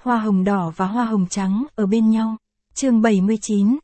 Hoa hồng đỏ và hoa hồng trắng ở bên nhau. Chương 79,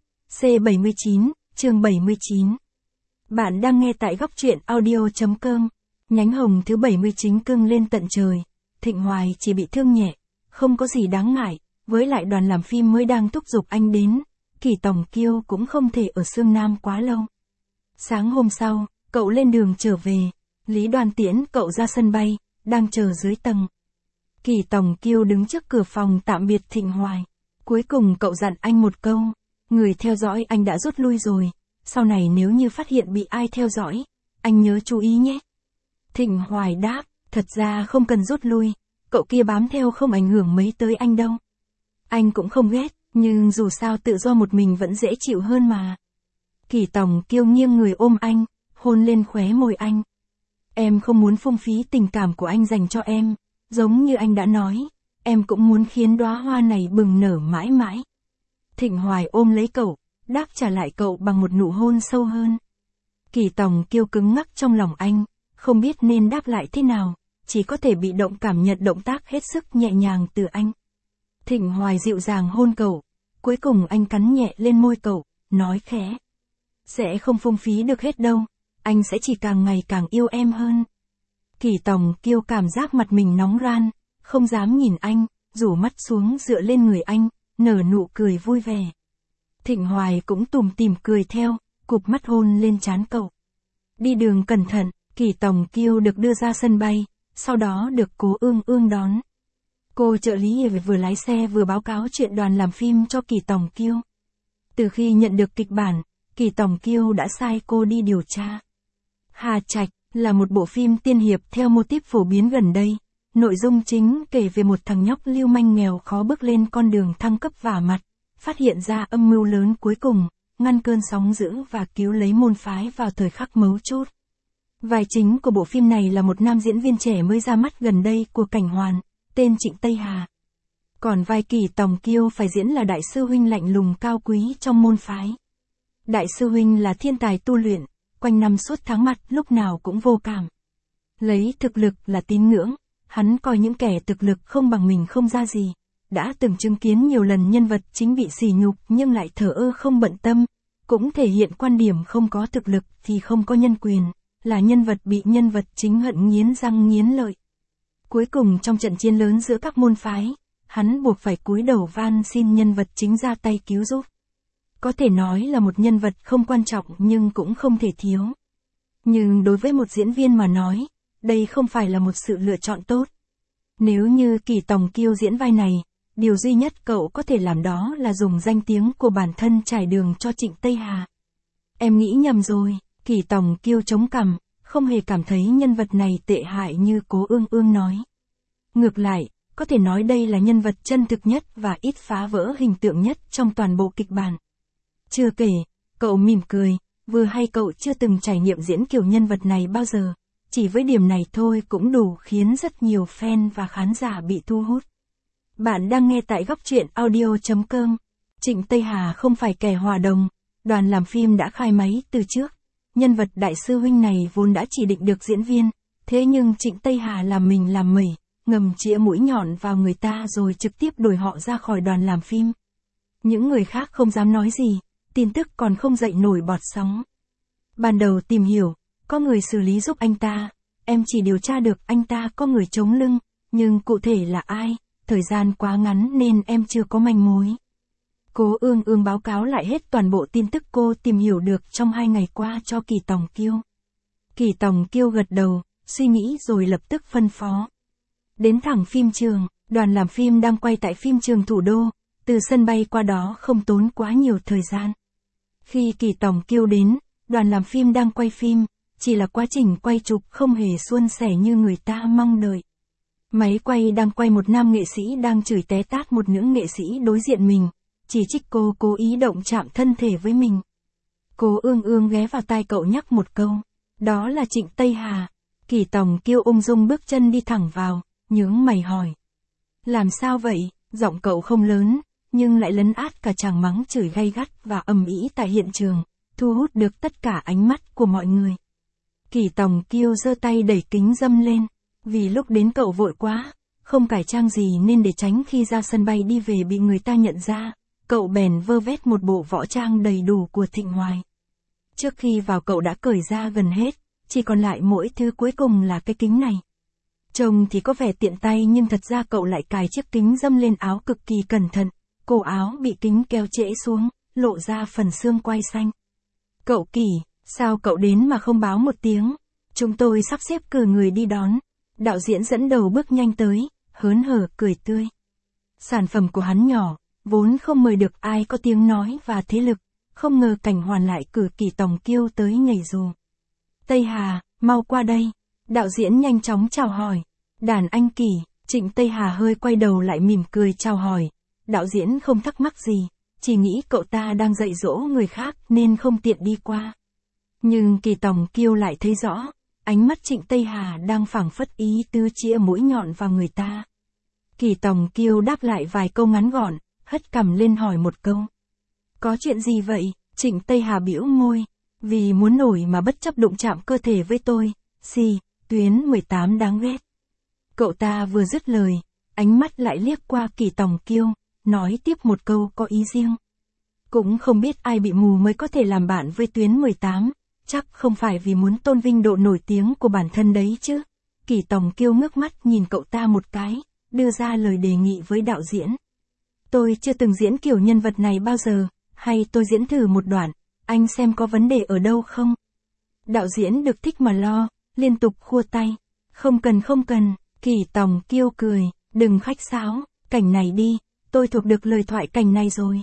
C79, chương 79. Bạn đang nghe tại góc truyện audio.com. Nhánh hồng thứ 70 chính cưng lên tận trời. Thịnh Hoài chỉ bị thương nhẹ, không có gì đáng ngại, với lại đoàn làm phim mới đang thúc giục anh đến. Kỳ Tòng Kiêu cũng không thể ở Sương Nam quá lâu. Sáng hôm sau, cậu lên đường trở về. Lý Đoan tiễn cậu ra sân bay, đang chờ dưới tầng. Kỳ Tòng Kiêu đứng trước cửa phòng tạm biệt Thịnh Hoài. Cuối cùng cậu dặn anh một câu. Người theo dõi anh đã rút lui rồi. Sau này nếu như phát hiện bị ai theo dõi, anh nhớ chú ý nhé. Thịnh Hoài đáp, thật ra không cần rút lui. Cậu kia bám theo không ảnh hưởng mấy tới anh đâu. Anh cũng không ghét, nhưng dù sao tự do một mình vẫn dễ chịu hơn mà. Kỳ Tòng Kiêu nghiêng người ôm anh, hôn lên khóe môi anh. Em không muốn phung phí tình cảm của anh dành cho em. Giống như anh đã nói, em cũng muốn khiến đóa hoa này bừng nở mãi mãi. Thịnh Hoài ôm lấy cậu, đáp trả lại cậu bằng một nụ hôn sâu hơn. Kỳ Tòng Kiêu cứng ngắc trong lòng anh, không biết nên đáp lại thế nào, chỉ có thể bị động cảm nhận động tác hết sức nhẹ nhàng từ anh. Thịnh Hoài dịu dàng hôn cậu, cuối cùng anh cắn nhẹ lên môi cậu, nói khẽ. Sẽ không phung phí được hết đâu, anh sẽ chỉ càng ngày càng yêu em hơn. Kỳ Tòng Kiêu cảm giác mặt mình nóng ran, không dám nhìn anh, rủ mắt xuống dựa lên người anh, nở nụ cười vui vẻ. Thịnh Hoài cũng tủm tỉm cười theo, cụp mắt hôn lên trán cậu. Đi đường cẩn thận, Kỳ Tòng Kiêu được đưa ra sân bay, sau đó được Cố Ương Ương đón. Cô trợ lý vừa lái xe vừa báo cáo chuyện đoàn làm phim cho Kỳ Tòng Kiêu. Từ khi nhận được kịch bản, Kỳ Tòng Kiêu đã sai cô đi điều tra. Hà Trạch là một bộ phim tiên hiệp theo mô típ phổ biến gần đây. Nội dung chính kể về một thằng nhóc lưu manh nghèo khó bước lên con đường thăng cấp vả mặt, phát hiện ra âm mưu lớn cuối cùng, ngăn cơn sóng dữ và cứu lấy môn phái vào thời khắc mấu chốt. Vai chính của bộ phim này là một nam diễn viên trẻ mới ra mắt gần đây của Cảnh Hoàn, tên Trịnh Tây Hà. Còn vai Kỳ Tòng Kiêu phải diễn là đại sư huynh lạnh lùng cao quý trong môn phái. Đại sư huynh là thiên tài tu luyện, quanh năm suốt tháng mặt lúc nào cũng vô cảm. Lấy thực lực là tín ngưỡng, hắn coi những kẻ thực lực không bằng mình không ra gì. Đã từng chứng kiến nhiều lần nhân vật chính bị sỉ nhục nhưng lại thờ ơ không bận tâm, cũng thể hiện quan điểm không có thực lực thì không có nhân quyền, là nhân vật bị nhân vật chính hận nghiến răng nghiến lợi. Cuối cùng trong trận chiến lớn giữa các môn phái, hắn buộc phải cúi đầu van xin nhân vật chính ra tay cứu giúp. Có thể nói là một nhân vật không quan trọng nhưng cũng không thể thiếu. Nhưng đối với một diễn viên mà nói, đây không phải là một sự lựa chọn tốt. Nếu như Kỳ Tòng Kiêu diễn vai này, điều duy nhất cậu có thể làm đó là dùng danh tiếng của bản thân trải đường cho Trịnh Tây Hà. Em nghĩ nhầm rồi, Kỳ Tòng Kiêu chống cằm, không hề cảm thấy nhân vật này tệ hại như Cố Ương Ương nói. Ngược lại, có thể nói đây là nhân vật chân thực nhất và ít phá vỡ hình tượng nhất trong toàn bộ kịch bản. Chưa kể, cậu mỉm cười, vừa hay cậu chưa từng trải nghiệm diễn kiểu nhân vật này bao giờ, chỉ với điểm này thôi cũng đủ khiến rất nhiều fan và khán giả bị thu hút. Bạn đang nghe tại góc truyện audio.com. Trịnh Tây Hà không phải kẻ hòa đồng, đoàn làm phim đã khai máy từ trước. Nhân vật đại sư huynh này vốn đã chỉ định được diễn viên, thế nhưng Trịnh Tây Hà làm mình làm mẩy, ngầm chĩa mũi nhọn vào người ta rồi trực tiếp đuổi họ ra khỏi đoàn làm phim. Những người khác không dám nói gì, tin tức còn không dậy nổi bọt sóng. Ban đầu tìm hiểu, có người xử lý giúp anh ta, em chỉ điều tra được anh ta có người chống lưng, nhưng cụ thể là ai, thời gian quá ngắn nên em chưa có manh mối. Cố Ương Ương báo cáo lại hết toàn bộ tin tức cô tìm hiểu được trong 2 ngày qua cho Kỳ Tòng Kiêu. Kỳ Tòng Kiêu gật đầu, suy nghĩ rồi lập tức phân phó. Đến thẳng phim trường, đoàn làm phim đang quay tại phim trường thủ đô, từ sân bay qua đó không tốn quá nhiều thời gian. Khi Kỳ Tòng Kiêu đến, đoàn làm phim đang quay phim, chỉ là quá trình quay chụp không hề suôn sẻ như người ta mong đợi. Máy quay đang quay một nam nghệ sĩ đang chửi té tát một nữ nghệ sĩ đối diện mình, chỉ trích cô cố ý động chạm thân thể với mình. Cố Ương Ương ghé vào tai cậu nhắc một câu, đó là Trịnh Tây Hà. Kỳ Tòng Kiêu ung dung bước chân đi thẳng vào, nhướng mày hỏi. Làm sao vậy? Giọng cậu không lớn, nhưng lại lấn át cả tràng mắng chửi gay gắt và ầm ĩ tại hiện trường, thu hút được tất cả ánh mắt của mọi người. Kỳ Tòng Kiêu giơ tay đẩy kính râm lên, vì lúc đến cậu vội quá, không cải trang gì nên để tránh khi ra sân bay đi về bị người ta nhận ra, cậu bèn vơ vét một bộ võ trang đầy đủ của Thịnh Hoài. Trước khi vào cậu đã cởi ra gần hết, chỉ còn lại mỗi thứ cuối cùng là cái kính này. Trông thì có vẻ tiện tay nhưng thật ra cậu lại cài chiếc kính râm lên áo cực kỳ cẩn thận, cổ áo bị kính kéo trễ xuống, lộ ra phần xương quai xanh. Cậu Kỳ, sao cậu đến mà không báo một tiếng? Chúng tôi sắp xếp cử người đi đón. Đạo diễn dẫn đầu bước nhanh tới, hớn hở cười tươi. Sản phẩm của hắn nhỏ, vốn không mời được ai có tiếng nói và thế lực, không ngờ Cảnh Hoàn lại cử Kỳ Tòng Kiêu tới nhảy dù. Tây Hà, mau qua đây. Đạo diễn nhanh chóng chào hỏi. Đàn anh Kỳ, Trịnh Tây Hà hơi quay đầu lại mỉm cười chào hỏi. Đạo diễn không thắc mắc gì, chỉ nghĩ cậu ta đang dạy dỗ người khác nên không tiện đi qua. Nhưng Kỳ Tòng Kiêu lại thấy rõ, ánh mắt Trịnh Tây Hà đang phảng phất ý tứ chĩa mũi nhọn vào người ta. Kỳ Tòng Kiêu đáp lại vài câu ngắn gọn, hất cằm lên hỏi một câu. Có chuyện gì vậy? Trịnh Tây Hà bĩu môi. Vì muốn nổi mà bất chấp đụng chạm cơ thể với tôi. Xì, Tuyến 18 đáng ghét. Cậu ta vừa dứt lời, ánh mắt lại liếc qua Kỳ Tòng Kiêu, nói tiếp một câu có ý riêng. Cũng không biết ai bị mù mới có thể làm bạn với Tuyến 18, chắc không phải vì muốn tôn vinh độ nổi tiếng của bản thân đấy chứ. Kỳ Tòng Kiêu ngước mắt nhìn cậu ta một cái, đưa ra lời đề nghị với đạo diễn. Tôi chưa từng diễn kiểu nhân vật này bao giờ, hay tôi diễn thử một đoạn, anh xem có vấn đề ở đâu không? Đạo diễn được thích mà lo, liên tục khua tay. Không cần, Kỳ Tòng Kiêu cười, đừng khách sáo, cảnh này đi, tôi thuộc được lời thoại cảnh này rồi.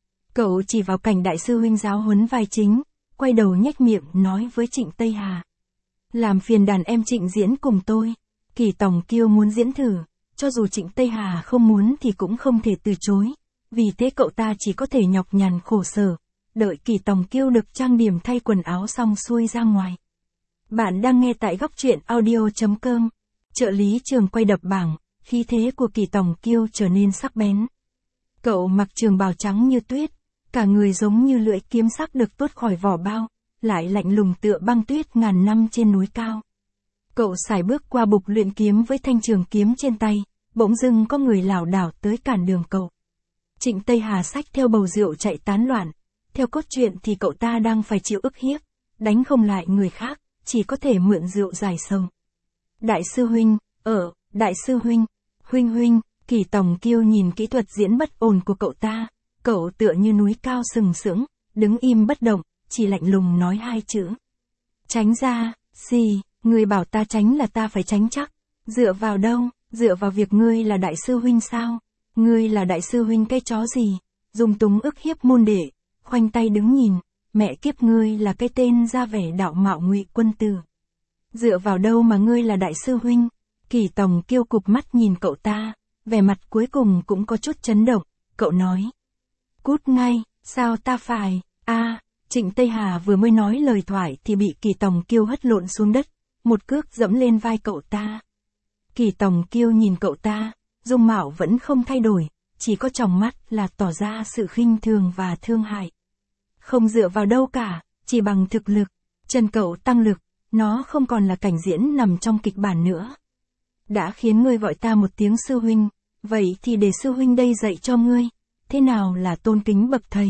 Cậu chỉ vào cảnh đại sư huynh giáo huấn vai chính, quay đầu nhếch miệng nói với Trịnh Tây Hà. Làm phiền đàn em Trịnh diễn cùng tôi. Kỳ Tòng Kiêu muốn diễn thử, cho dù Trịnh Tây Hà không muốn thì cũng không thể từ chối. Vì thế cậu ta chỉ có thể nhọc nhằn khổ sở, đợi Kỳ Tòng Kiêu được trang điểm thay quần áo xong xuôi ra ngoài. Bạn đang nghe tại góc truyện audio.com. Trợ lý trường quay đập bảng, khí thế của Kỳ Tòng Kiêu trở nên sắc bén. Cậu mặc trường bào trắng như tuyết, cả người giống như lưỡi kiếm sắc được tuốt khỏi vỏ bao, lại lạnh lùng tựa băng tuyết ngàn năm trên núi cao. Cậu sải bước qua bục luyện kiếm với thanh trường kiếm trên tay, bỗng dưng có người lảo đảo tới cản đường cậu. Trịnh Tây Hà xách theo bầu rượu chạy tán loạn, theo cốt truyện thì cậu ta đang phải chịu ức hiếp, đánh không lại người khác, chỉ có thể mượn rượu giải sầu. Đại sư huynh, đại sư huynh, huynh, Kỳ Tòng Kiêu nhìn kỹ thuật diễn bất ổn của cậu ta, cậu tựa như núi cao sừng sững, đứng im bất động, chỉ lạnh lùng nói hai chữ. Tránh ra, người bảo ta tránh là ta phải tránh chắc. Dựa vào đâu, dựa vào việc ngươi là đại sư huynh sao? Ngươi là đại sư huynh cái chó gì? Dung túng ức hiếp môn đệ, khoanh tay đứng nhìn, mẹ kiếp ngươi là cái tên ra vẻ đạo mạo Ngụy Quân Tử. Dựa vào đâu mà ngươi là đại sư huynh? Kỳ Tòng Kiêu cụp mắt nhìn cậu ta, vẻ mặt cuối cùng cũng có chút chấn động, cậu nói. Cút ngay, sao ta phải, Trịnh Tây Hà vừa mới nói lời thoại thì bị Kỳ Tòng Kiêu hất lộn xuống đất, một cước dẫm lên vai cậu ta. Kỳ Tòng Kiêu nhìn cậu ta, dung mạo vẫn không thay đổi, chỉ có tròng mắt là tỏ ra sự khinh thường và thương hại. Không dựa vào đâu cả, chỉ bằng thực lực, chân cậu tăng lực, nó không còn là cảnh diễn nằm trong kịch bản nữa. Đã khiến ngươi gọi ta một tiếng sư huynh, vậy thì để sư huynh đây dạy cho ngươi, thế nào là tôn kính bậc thầy.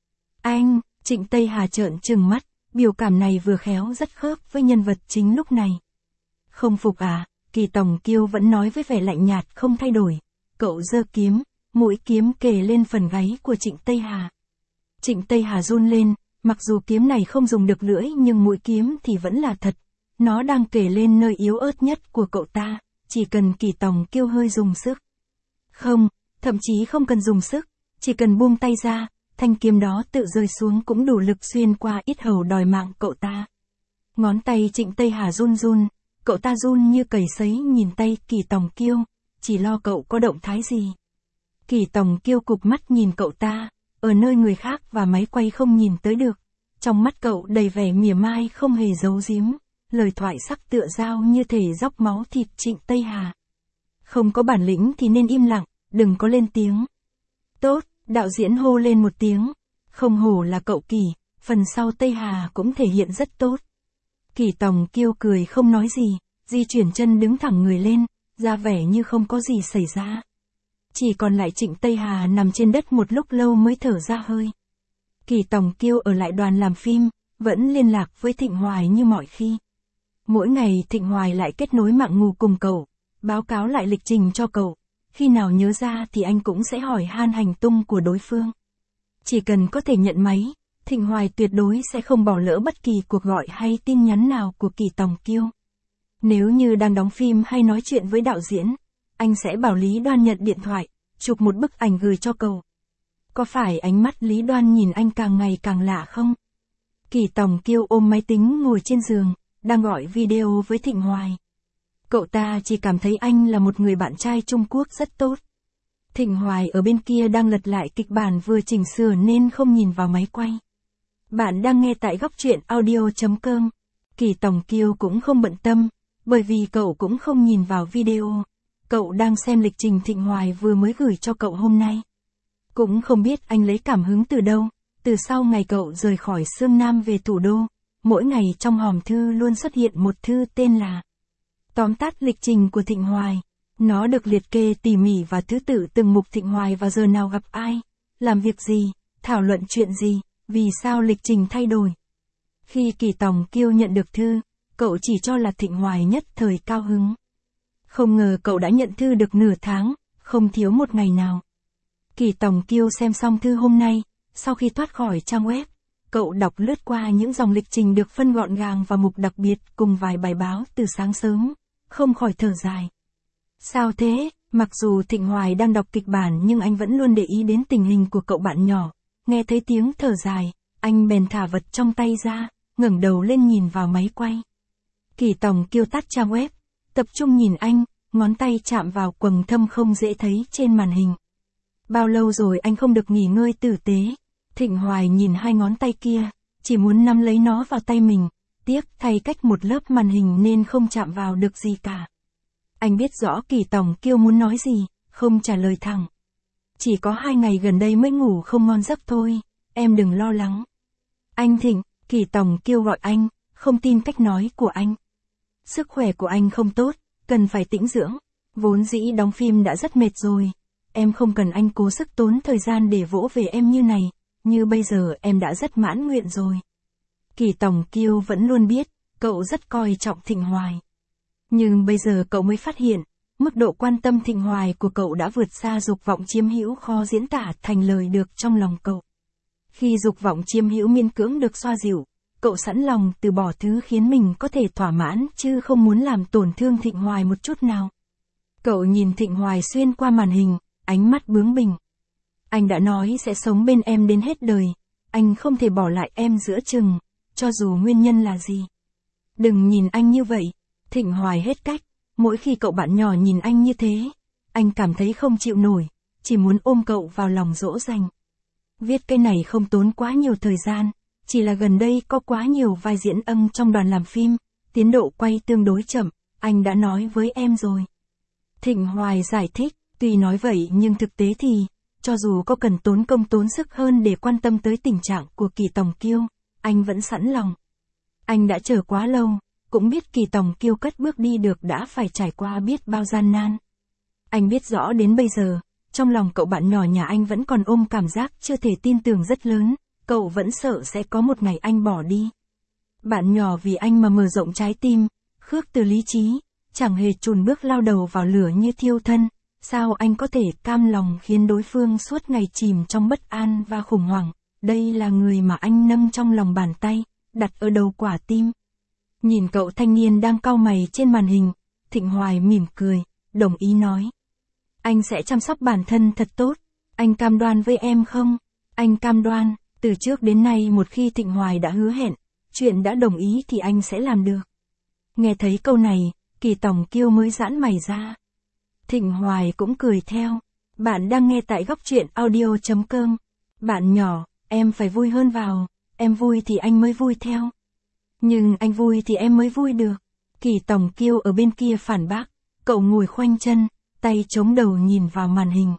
Anh, Trịnh Tây Hà trợn trừng mắt, biểu cảm này vừa khéo rất khớp với nhân vật chính lúc này. Không phục à? Kỳ Tòng Kiêu vẫn nói với vẻ lạnh nhạt không thay đổi. Cậu giơ kiếm, mũi kiếm kề lên phần gáy của Trịnh Tây Hà. Trịnh Tây Hà run lên, mặc dù kiếm này không dùng được lưỡi nhưng mũi kiếm thì vẫn là thật. Nó đang kề lên nơi yếu ớt nhất của cậu ta, chỉ cần Kỳ Tòng Kiêu hơi dùng sức. Không, thậm chí không cần dùng sức, chỉ cần buông tay ra, thanh kiếm đó tự rơi xuống cũng đủ lực xuyên qua yết hầu đòi mạng cậu ta. Ngón tay Trịnh Tây Hà run run, cậu ta run như cầy sấy nhìn tay Kỳ Tòng Kiêu, chỉ lo cậu có động thái gì. Kỳ Tòng Kiêu cụp mắt nhìn cậu ta, ở nơi người khác và máy quay không nhìn tới được. Trong mắt cậu đầy vẻ mỉa mai không hề giấu giếm, lời thoại sắc tựa dao như thể dóc máu thịt Trịnh Tây Hà. Không có bản lĩnh thì nên im lặng, đừng có lên tiếng. Tốt, đạo diễn hô lên một tiếng. Không hổ là cậu Kỳ, phần sau Tây Hà cũng thể hiện rất tốt. Kỳ Tòng Kiêu cười không nói gì, di chuyển chân đứng thẳng người lên, ra vẻ như không có gì xảy ra. Chỉ còn lại Trịnh Tây Hà nằm trên đất một lúc lâu mới thở ra hơi. Kỳ Tòng Kiêu ở lại đoàn làm phim, vẫn liên lạc với Thịnh Hoài như mọi khi. Mỗi ngày Thịnh Hoài lại kết nối mạng ngủ cùng cậu, báo cáo lại lịch trình cho cậu. Khi nào nhớ ra thì anh cũng sẽ hỏi han hành tung của đối phương. Chỉ cần có thể nhận máy, Thịnh Hoài tuyệt đối sẽ không bỏ lỡ bất kỳ cuộc gọi hay tin nhắn nào của Kỳ Tòng Kiêu. Nếu như đang đóng phim hay nói chuyện với đạo diễn, anh sẽ bảo Lý Đoan nhận điện thoại, chụp một bức ảnh gửi cho cậu. Có phải ánh mắt Lý Đoan nhìn anh càng ngày càng lạ không? Kỳ Tòng Kiêu ôm máy tính ngồi trên giường, đang gọi video với Thịnh Hoài. Cậu ta chỉ cảm thấy anh là một người bạn trai Trung Quốc rất tốt. Thịnh Hoài ở bên kia đang lật lại kịch bản vừa chỉnh sửa nên không nhìn vào máy quay. Bạn đang nghe tại góc truyện audio.com. Kỳ Tòng Kiêu cũng không bận tâm, bởi vì cậu cũng không nhìn vào video. Cậu đang xem lịch trình Thịnh Hoài vừa mới gửi cho cậu hôm nay. Cũng không biết anh lấy cảm hứng từ đâu, từ sau ngày cậu rời khỏi Sương Nam về thủ đô, mỗi ngày trong hòm thư luôn xuất hiện một thư tên là tóm tắt lịch trình của Thịnh Hoài. Nó được liệt kê tỉ mỉ và thứ tự từng mục Thịnh Hoài vào giờ nào gặp ai, làm việc gì, thảo luận chuyện gì, vì sao lịch trình thay đổi. Khi Kỳ Tòng Kiêu nhận được thư, cậu chỉ cho là Thịnh Hoài nhất thời cao hứng. Không ngờ cậu đã nhận thư được nửa tháng, không thiếu một ngày nào. Kỳ Tòng Kiêu xem xong thư hôm nay, sau khi thoát khỏi trang web, cậu đọc lướt qua những dòng lịch trình được phân gọn gàng vào mục đặc biệt cùng vài bài báo từ sáng sớm, không khỏi thở dài. Sao thế, mặc dù Thịnh Hoài đang đọc kịch bản nhưng anh vẫn luôn để ý đến tình hình của cậu bạn nhỏ. Nghe thấy tiếng thở dài, anh bèn thả vật trong tay ra, ngẩng đầu lên nhìn vào máy quay. Kỳ Tòng Kiêu tắt trang web, tập trung nhìn anh, ngón tay chạm vào quầng thâm không dễ thấy trên màn hình. Bao lâu rồi anh không được nghỉ ngơi tử tế. Thịnh Hoài nhìn hai ngón tay kia, chỉ muốn nắm lấy nó vào tay mình, tiếc thay cách một lớp màn hình nên không chạm vào được gì cả. Anh biết rõ Kỳ Tòng Kiêu muốn nói gì, không trả lời thẳng. Chỉ có 2 ngày gần đây mới ngủ không ngon giấc thôi, em đừng lo lắng. Anh Thịnh, Kỳ Tòng Kiêu gọi anh, không tin cách nói của anh. Sức khỏe của anh không tốt, cần phải tĩnh dưỡng, vốn dĩ đóng phim đã rất mệt rồi. Em không cần anh cố sức tốn thời gian để vỗ về em như này, như bây giờ em đã rất mãn nguyện rồi. Kỳ Tòng Kiêu vẫn luôn biết, cậu rất coi trọng Thịnh Hoài. Nhưng bây giờ cậu mới phát hiện, mức độ quan tâm Thịnh Hoài của cậu đã vượt xa dục vọng chiếm hữu khó diễn tả thành lời được trong lòng cậu. Khi dục vọng chiếm hữu miễn cưỡng được xoa dịu, cậu sẵn lòng từ bỏ thứ khiến mình có thể thỏa mãn chứ không muốn làm tổn thương Thịnh Hoài một chút nào. Cậu nhìn Thịnh Hoài xuyên qua màn hình, ánh mắt bướng bỉnh. Anh đã nói sẽ sống bên em đến hết đời, anh không thể bỏ lại em giữa chừng, cho dù nguyên nhân là gì. Đừng nhìn anh như vậy. Thịnh Hoài hết cách, mỗi khi cậu bạn nhỏ nhìn anh như thế, anh cảm thấy không chịu nổi, chỉ muốn ôm cậu vào lòng dỗ dành. Viết cái này không tốn quá nhiều thời gian, chỉ là gần đây có quá nhiều vai diễn trong đoàn làm phim, tiến độ quay tương đối chậm, anh đã nói với em rồi. Thịnh Hoài giải thích, tuy nói vậy nhưng thực tế thì, cho dù có cần tốn công tốn sức hơn để quan tâm tới tình trạng của Kỳ Tòng Kiêu, anh vẫn sẵn lòng. Anh đã chờ quá lâu. Cũng biết Kỳ Tòng Kiêu cất bước đi được đã phải trải qua biết bao gian nan. Anh biết rõ đến bây giờ, trong lòng cậu bạn nhỏ nhà anh vẫn còn ôm cảm giác chưa thể tin tưởng rất lớn, cậu vẫn sợ sẽ có một ngày anh bỏ đi. Bạn nhỏ vì anh mà mở rộng trái tim, khước từ lý trí, chẳng hề chùn bước lao đầu vào lửa như thiêu thân, sao anh có thể cam lòng khiến đối phương suốt ngày chìm trong bất an và khủng hoảng, đây là người mà anh nâng trong lòng bàn tay, đặt ở đầu quả tim. Nhìn cậu thanh niên đang cau mày trên màn hình, Thịnh Hoài mỉm cười, đồng ý nói. Anh sẽ chăm sóc bản thân thật tốt, anh cam đoan với em không? Anh cam đoan, từ trước đến nay một khi Thịnh Hoài đã hứa hẹn, chuyện đã đồng ý thì anh sẽ làm được. Nghe thấy câu này, Kỳ Tòng Kiêu mới giãn mày ra. Thịnh Hoài cũng cười theo. Bạn đang nghe tại góc truyện audio.com. Bạn nhỏ, em phải vui hơn vào, em vui thì anh mới vui theo. Nhưng anh vui thì em mới vui được. Kỳ Tòng Kiêu ở bên kia phản bác, cậu ngồi khoanh chân, tay chống đầu nhìn vào màn hình.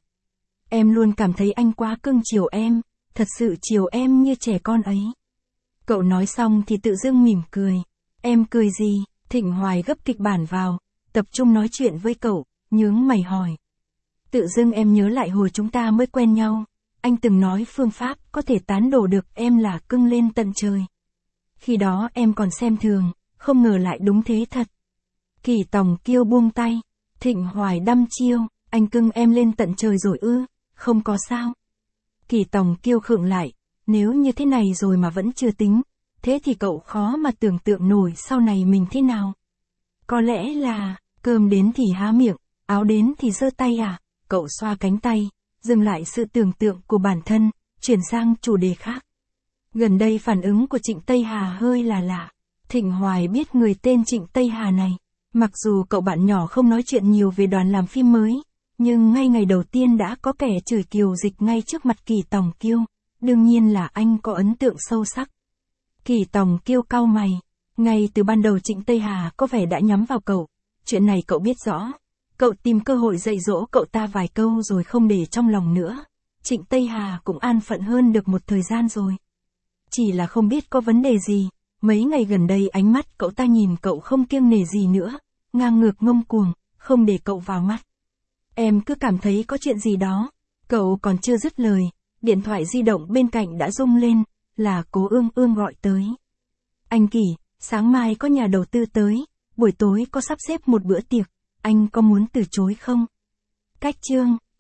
Em luôn cảm thấy anh quá cưng chiều em, thật sự chiều em như trẻ con ấy. Cậu nói xong thì tự dưng mỉm cười. Em cười gì? Thịnh Hoài gấp kịch bản vào, tập trung nói chuyện với cậu, nhướng mày hỏi. Tự dưng em nhớ lại hồi chúng ta mới quen nhau, anh từng nói phương pháp có thể tán đổ được em là cưng lên tận trời. Khi đó em còn xem thường, không ngờ lại đúng thế thật. Kỳ Tòng Kiêu buông tay, Thịnh Hoài đăm chiêu, anh cưng em lên tận trời rồi ư, không có sao. Kỳ Tòng Kiêu khựng lại, nếu như thế này rồi mà vẫn chưa tính, thế thì cậu khó mà tưởng tượng nổi sau này mình thế nào. Có lẽ là, cơm đến thì há miệng, áo đến thì giơ tay à, cậu xoa cánh tay, dừng lại sự tưởng tượng của bản thân, chuyển sang chủ đề khác. Gần đây phản ứng của Trịnh Tây Hà hơi là lạ. Thịnh Hoài biết người tên Trịnh Tây Hà này. Mặc dù cậu bạn nhỏ không nói chuyện nhiều về đoàn làm phim mới, nhưng ngay ngày đầu tiên đã có kẻ chửi Kiều Dịch ngay trước mặt Kỳ Tòng Kiêu. Đương nhiên là anh có ấn tượng sâu sắc. Kỳ Tòng Kiêu cau mày. Ngay từ ban đầu Trịnh Tây Hà có vẻ đã nhắm vào cậu. Chuyện này cậu biết rõ. Cậu tìm cơ hội dạy dỗ cậu ta vài câu rồi không để trong lòng nữa. Trịnh Tây Hà cũng an phận hơn được một thời gian rồi. Chỉ là không biết có vấn đề gì. Mấy ngày gần đây ánh mắt cậu ta nhìn cậu không kiêng nể gì nữa. Ngang ngược ngông cuồng, không để cậu vào mắt. Em cứ cảm thấy có chuyện gì đó. Cậu còn chưa dứt lời. Điện thoại di động bên cạnh đã rung lên. Là Cố Ương Ương gọi tới. Anh Kỳ, sáng mai có nhà đầu tư tới. Buổi tối có sắp xếp một bữa tiệc. Anh có muốn từ chối không? Cách chương